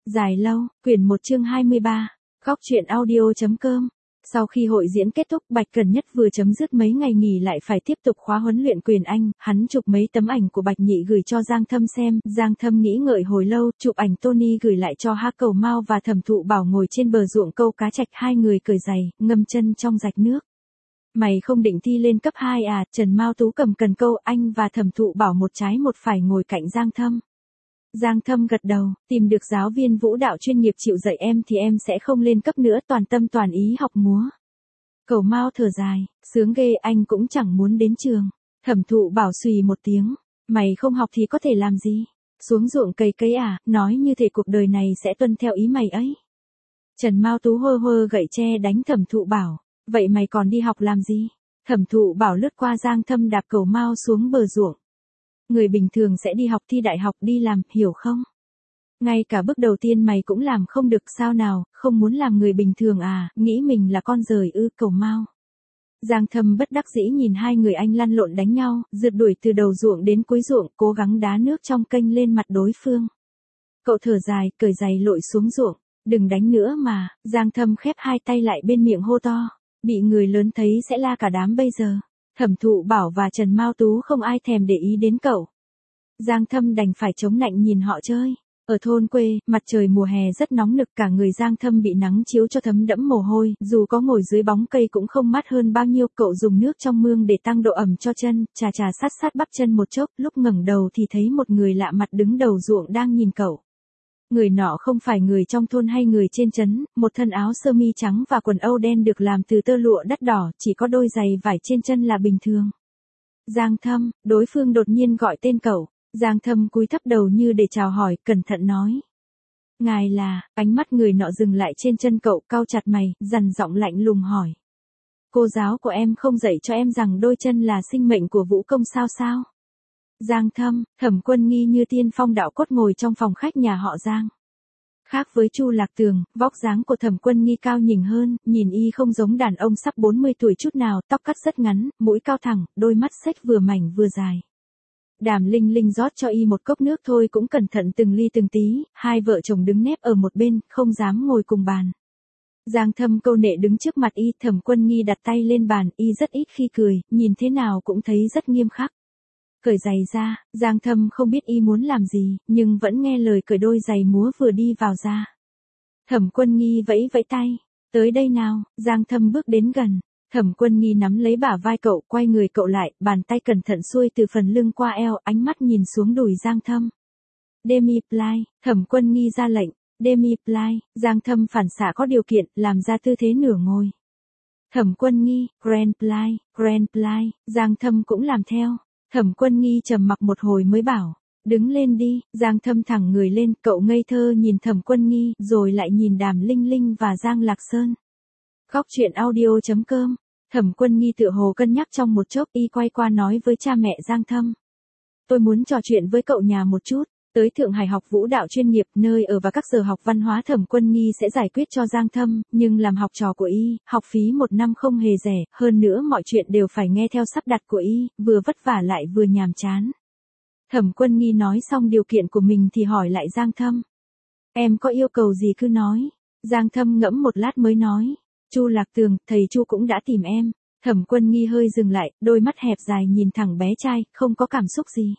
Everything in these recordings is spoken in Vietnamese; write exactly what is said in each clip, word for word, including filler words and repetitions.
Dài lâu, quyển một chương hai mươi ba, góc truyện audio.com. Sau khi hội diễn kết thúc, Bạch Cần Nhất vừa chấm dứt mấy ngày nghỉ lại phải tiếp tục khóa huấn luyện quyền Anh, hắn chụp mấy tấm ảnh của Bạch Nhị gửi cho Giang Thâm xem, Giang Thâm nghĩ ngợi hồi lâu, chụp ảnh Tony gửi lại cho Hắc Cầu Mao và Thẩm Thụ Bảo ngồi trên bờ ruộng câu cá trạch, hai người cởi giày, ngâm chân trong rạch nước. Mày không định thi lên cấp hai à? Trần Mao Tú cầm cần câu, anh và Thẩm Thụ Bảo một trái một phải ngồi cạnh Giang Thâm. Giang Thâm gật đầu, tìm được giáo viên vũ đạo chuyên nghiệp chịu dạy em thì em sẽ không lên cấp nữa, toàn tâm toàn ý học múa. Cầu Mao thở dài, sướng ghê, anh cũng chẳng muốn đến trường. Thẩm Thụ Bảo xùy một tiếng, mày không học thì có thể làm gì? Xuống ruộng cày cây à? Nói như thể cuộc đời này sẽ tuân theo ý mày ấy. Trần Mao Tú hơ hơ gậy tre đánh Thẩm Thụ Bảo, vậy mày còn đi học làm gì? Thẩm Thụ Bảo lướt qua Giang Thâm đạp Cầu Mao xuống bờ ruộng. Người bình thường sẽ đi học, thi đại học, đi làm, hiểu không? Ngay cả bước đầu tiên mày cũng làm không được sao nào, không muốn làm người bình thường à, nghĩ mình là con rời ư? Cầu Mao. Giang Thâm bất đắc dĩ nhìn hai người anh lăn lộn đánh nhau, rượt đuổi từ đầu ruộng đến cuối ruộng, cố gắng đá nước trong kênh lên mặt đối phương. Cậu thở dài, cởi giày lội xuống ruộng, đừng đánh nữa mà. Giang Thâm khép hai tay lại bên miệng hô to, bị người lớn thấy sẽ la cả đám bây giờ. Thẩm Thụ Bảo và Trần Mao Tú không ai thèm để ý đến cậu. Giang Thâm đành phải chống nạnh nhìn họ chơi. Ở thôn quê, mặt trời mùa hè rất nóng nực, cả người Giang Thâm bị nắng chiếu cho thấm đẫm mồ hôi, dù có ngồi dưới bóng cây cũng không mát hơn bao nhiêu. Cậu dùng nước trong mương để tăng độ ẩm cho chân, chà chà sát sát bắp chân một chốc, lúc ngẩng đầu thì thấy một người lạ mặt đứng đầu ruộng đang nhìn cậu. Người nọ không phải người trong thôn hay người trên trấn, một thân áo sơ mi trắng và quần âu đen được làm từ tơ lụa đắt đỏ, chỉ có đôi giày vải trên chân là bình thường. Giang Thâm, đối phương đột nhiên gọi tên cậu. Giang Thâm cúi thấp đầu như để chào hỏi, cẩn thận nói. Ngài là, ánh mắt người nọ dừng lại trên chân cậu, cau chặt mày, dằn giọng lạnh lùng hỏi. Cô giáo của em không dạy cho em rằng đôi chân là sinh mệnh của vũ công sao sao? Giang Thâm, Thẩm Quân Nghi như tiên phong đạo cốt ngồi trong phòng khách nhà họ Giang. Khác với Chu Lạc Tường, vóc dáng của Thẩm Quân Nghi cao nhỉnh hơn, nhìn y không giống đàn ông sắp bốn mươi tuổi chút nào, tóc cắt rất ngắn, mũi cao thẳng, đôi mắt xếch vừa mảnh vừa dài. Đàm Linh Linh rót cho y một cốc nước thôi cũng cẩn thận từng ly từng tí, hai vợ chồng đứng nép ở một bên, không dám ngồi cùng bàn. Giang Thâm câu nệ đứng trước mặt y, Thẩm Quân Nghi đặt tay lên bàn, y rất ít khi cười, nhìn thế nào cũng thấy rất nghiêm khắc. Cởi giày ra, Giang Thâm không biết y muốn làm gì, nhưng vẫn nghe lời cởi đôi giày múa vừa đi vào ra. Thẩm Quân Nghi vẫy vẫy tay, tới đây nào. Giang Thâm bước đến gần. Thẩm Quân Nghi nắm lấy bả vai cậu, quay người cậu lại, bàn tay cẩn thận xuôi từ phần lưng qua eo, ánh mắt nhìn xuống đùi Giang Thâm. Demi ply, Thẩm Quân Nghi ra lệnh. Demi ply, Giang Thâm phản xạ có điều kiện, làm ra tư thế nửa ngồi. Thẩm Quân Nghi, grand ply, grand ply, Giang Thâm cũng làm theo. Thẩm Quân Nghi trầm mặc một hồi mới bảo, đứng lên đi. Giang Thâm thẳng người lên, cậu ngây thơ nhìn Thẩm Quân Nghi, rồi lại nhìn Đàm Linh Linh và Giang Lạc Sơn. Góc truyện audio.com. Thẩm Quân Nghi tựa hồ cân nhắc trong một chốc, y quay qua nói với cha mẹ Giang Thâm. Tôi muốn trò chuyện với cậu nhà một chút. Tới Thượng Hải học vũ đạo chuyên nghiệp, nơi ở và các giờ học văn hóa Thẩm Quân Nghi sẽ giải quyết cho Giang Thâm, nhưng làm học trò của y, học phí một năm không hề rẻ, hơn nữa mọi chuyện đều phải nghe theo sắp đặt của y, vừa vất vả lại vừa nhàm chán. Thẩm Quân Nghi nói xong điều kiện của mình thì hỏi lại Giang Thâm. Em có yêu cầu gì cứ nói. Giang Thâm ngẫm một lát mới nói. Chu Lạc Tường, thầy Chu cũng đã tìm em. Thẩm Quân Nghi hơi dừng lại, đôi mắt hẹp dài nhìn thẳng bé trai, không có cảm xúc gì.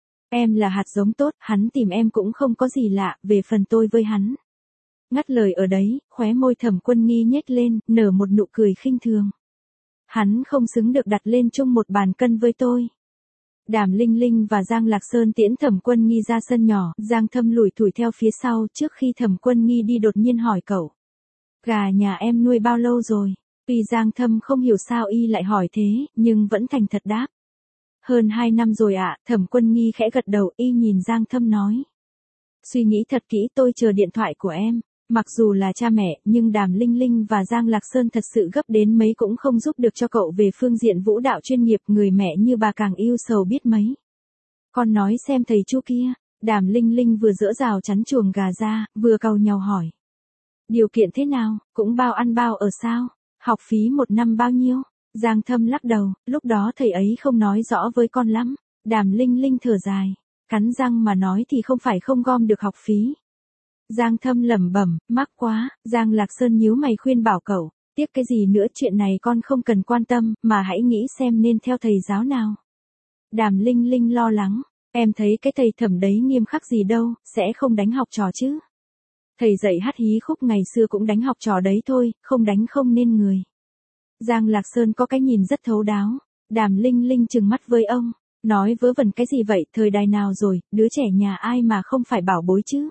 Em là hạt giống tốt, hắn tìm em cũng không có gì lạ, về phần tôi với hắn. Ngắt lời ở đấy, khóe môi Thẩm Quân Nghi nhếch lên, nở một nụ cười khinh thường. Hắn không xứng được đặt lên chung một bàn cân với tôi. Đàm Linh Linh và Giang Lạc Sơn tiễn Thẩm Quân Nghi ra sân nhỏ, Giang Thâm lủi thủi theo phía sau, trước khi Thẩm Quân Nghi đi đột nhiên hỏi cậu. Gà nhà em nuôi bao lâu rồi? Vì Giang Thâm không hiểu sao y lại hỏi thế, nhưng vẫn thành thật đáp. Hơn hai năm rồi ạ. Thẩm Quân Nghi khẽ gật đầu, y nhìn Giang Thâm nói. Suy nghĩ thật kỹ, tôi chờ điện thoại của em. Mặc dù là cha mẹ, nhưng Đàm Linh Linh và Giang Lạc Sơn thật sự gấp đến mấy cũng không giúp được cho cậu về phương diện vũ đạo chuyên nghiệp, người mẹ như bà càng yêu sầu biết mấy. Con nói xem thầy Chu kia. Đàm Linh Linh vừa dỡ rào chắn chuồng gà ra, vừa cau nhau hỏi. Điều kiện thế nào, cũng bao ăn bao ở sao? Học phí một năm bao nhiêu? Giang Thâm lắc đầu, lúc đó thầy ấy không nói rõ với con lắm. Đàm Linh Linh thở dài, cắn răng mà nói thì không phải không gom được học phí. Giang Thâm lẩm bẩm, mắc quá. Giang Lạc Sơn nhíu mày khuyên bảo cậu, tiếc cái gì nữa, chuyện này con không cần quan tâm, mà hãy nghĩ xem nên theo thầy giáo nào. Đàm Linh Linh lo lắng, em thấy cái thầy Thẩm đấy nghiêm khắc gì đâu, sẽ không đánh học trò chứ. Thầy dạy hát hí khúc ngày xưa cũng đánh học trò đấy thôi, không đánh không nên người. Giang Lạc Sơn có cái nhìn rất thấu đáo. Đàm Linh Linh trừng mắt với ông, nói vớ vẩn cái gì vậy, thời đại nào rồi, đứa trẻ nhà ai mà không phải bảo bối chứ.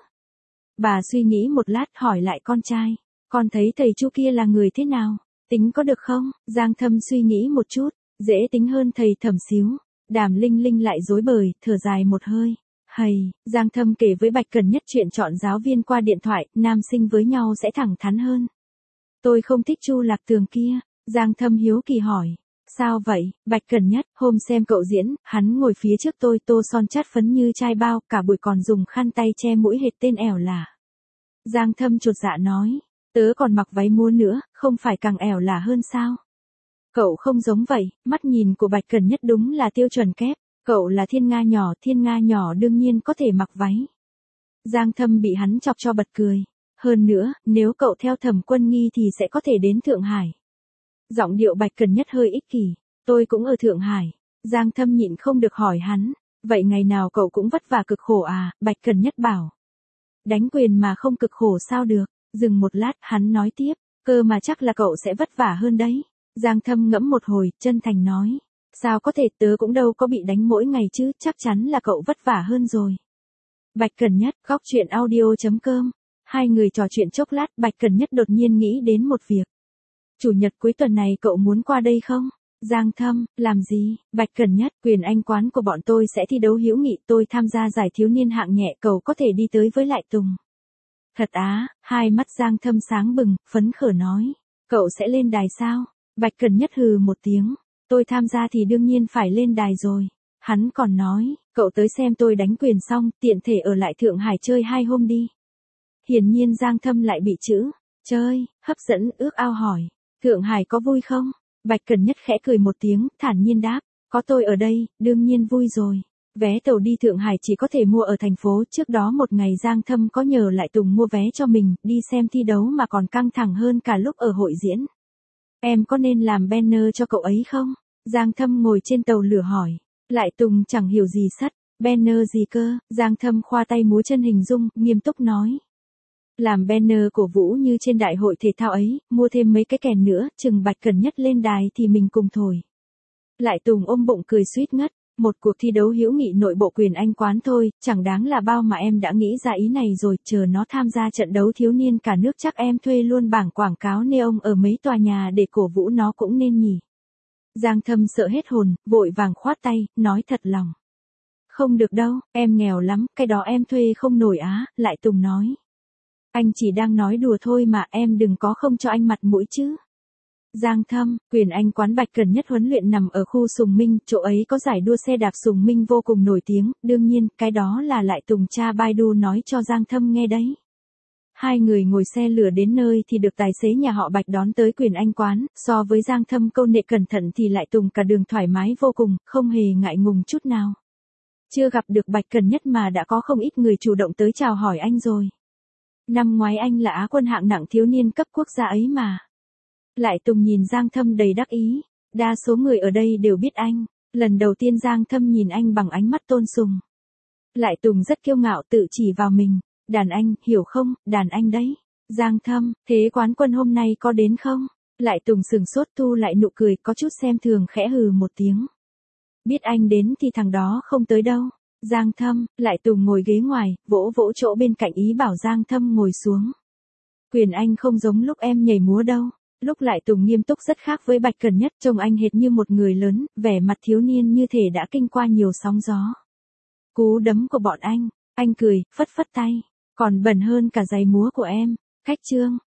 Bà suy nghĩ một lát hỏi lại con trai, con thấy thầy Chu kia là người thế nào, tính có được không? Giang Thâm suy nghĩ một chút, dễ tính hơn thầy Thẩm xíu. Đàm Linh Linh lại rối bời, thở dài một hơi. Hầy, Giang Thâm kể với Bạch Cần Nhất chuyện chọn giáo viên qua điện thoại, nam sinh với nhau sẽ thẳng thắn hơn. Tôi không thích Chu Lạc Tường kia. Giang Thâm hiếu kỳ hỏi. Sao vậy? Bạch Cần Nhất, hôm xem cậu diễn, hắn ngồi phía trước tôi, tô son chát phấn như chai bao, cả buổi còn dùng khăn tay che mũi hệt tên ẻo lả. Giang Thâm chột dạ nói, tớ còn mặc váy múa nữa, không phải càng ẻo lả hơn sao? Cậu không giống vậy, mắt nhìn của Bạch Cần Nhất đúng là tiêu chuẩn kép, cậu là thiên nga nhỏ, thiên nga nhỏ đương nhiên có thể mặc váy. Giang Thâm bị hắn chọc cho bật cười. Hơn nữa, nếu cậu theo Thẩm Quân Nghi thì sẽ có thể đến Thượng Hải. Giọng điệu Bạch Cần Nhất hơi ích kỷ, tôi cũng ở Thượng Hải. Giang Thâm nhịn không được hỏi hắn, vậy ngày nào cậu cũng vất vả cực khổ à? Bạch Cần Nhất bảo. Đánh quyền mà không cực khổ sao được? Dừng một lát, hắn nói tiếp, cơ mà chắc là cậu sẽ vất vả hơn đấy. Giang Thâm ngẫm một hồi, chân thành nói, sao có thể, tớ cũng đâu có bị đánh mỗi ngày chứ, chắc chắn là cậu vất vả hơn rồi. Bạch Cần Nhất, góc chuyện audio chấm com. Hai người trò chuyện chốc lát, Bạch Cần Nhất đột nhiên nghĩ đến một việc. Chủ nhật cuối tuần này cậu muốn qua đây không? Giang Thâm, làm gì? Bạch Cần Nhất, quyền Anh quán của bọn tôi sẽ thi đấu hữu nghị, tôi tham gia giải thiếu niên hạng nhẹ, cậu có thể đi tới với lại Tùng. Thật á? Hai mắt Giang Thâm sáng bừng, phấn khởi nói. Cậu sẽ lên đài sao? Bạch Cần Nhất hừ một tiếng. Tôi tham gia thì đương nhiên phải lên đài rồi. Hắn còn nói, cậu tới xem tôi đánh quyền xong, tiện thể ở lại Thượng Hải chơi hai hôm đi. Hiển nhiên Giang Thâm lại bị chữ chơi hấp dẫn, ước ao hỏi, Thượng Hải có vui không? Bạch Cần Nhất khẽ cười một tiếng, thản nhiên đáp, có tôi ở đây, đương nhiên vui rồi. Vé tàu đi Thượng Hải chỉ có thể mua ở thành phố, trước đó một ngày Giang Thâm có nhờ lại Tùng mua vé cho mình, đi xem thi đấu mà còn căng thẳng hơn cả lúc ở hội diễn. Em có nên làm banner cho cậu ấy không? Giang Thâm ngồi trên tàu lửa hỏi. Lại Tùng chẳng hiểu gì sắt, banner gì cơ? Giang Thâm khoa tay múa chân hình dung, nghiêm túc nói. Làm banner cổ vũ như trên đại hội thể thao ấy, mua thêm mấy cái kèn nữa, chừng Bạch Cần Nhất lên đài thì mình cùng thổi. Lại Tùng ôm bụng cười suýt ngất, một cuộc thi đấu hữu nghị nội bộ quyền Anh quán thôi, chẳng đáng là bao mà em đã nghĩ ra ý này rồi, chờ nó tham gia trận đấu thiếu niên cả nước chắc em thuê luôn bảng quảng cáo neon ở mấy tòa nhà để cổ vũ nó cũng nên nhỉ. Giang Thâm sợ hết hồn, vội vàng khoát tay, nói thật lòng. Không được đâu, em nghèo lắm, cái đó em thuê không nổi á, Lại Tùng nói. Anh chỉ đang nói đùa thôi mà, em đừng có không cho anh mặt mũi chứ. Giang Thâm, quyền Anh quán Bạch Cần Nhất huấn luyện nằm ở khu Sùng Minh, chỗ ấy có giải đua xe đạp Sùng Minh vô cùng nổi tiếng, đương nhiên, cái đó là Lại Tùng cha Baidu nói cho Giang Thâm nghe đấy. Hai người ngồi xe lửa đến nơi thì được tài xế nhà họ Bạch đón tới quyền Anh quán, so với Giang Thâm câu nệ cẩn thận thì Lại Tùng cả đường thoải mái vô cùng, không hề ngại ngùng chút nào. Chưa gặp được Bạch Cần Nhất mà đã có không ít người chủ động tới chào hỏi anh rồi. Năm ngoái anh là Á quân hạng nặng thiếu niên cấp quốc gia ấy mà. Lại Tùng nhìn Giang Thâm đầy đắc ý, đa số người ở đây đều biết anh, lần đầu tiên Giang Thâm nhìn anh bằng ánh mắt tôn sùng. Lại Tùng rất kiêu ngạo tự chỉ vào mình, đàn anh, hiểu không, đàn anh đấy. Giang Thâm, thế quán quân hôm nay có đến không? Lại Tùng sừng sốt thu lại nụ cười có chút xem thường khẽ hừ một tiếng. Biết anh đến thì thằng đó không tới đâu. Giang Thâm, Lại Tùng ngồi ghế ngoài, vỗ vỗ chỗ bên cạnh ý bảo Giang Thâm ngồi xuống. Quyền Anh không giống lúc em nhảy múa đâu. Lúc Lại Tùng nghiêm túc rất khác với Bạch Cần Nhất, trông anh hệt như một người lớn, vẻ mặt thiếu niên như thể đã kinh qua nhiều sóng gió. Cú đấm của bọn anh, anh cười, phất phất tay, còn bẩn hơn cả giày múa của em. Khách trương,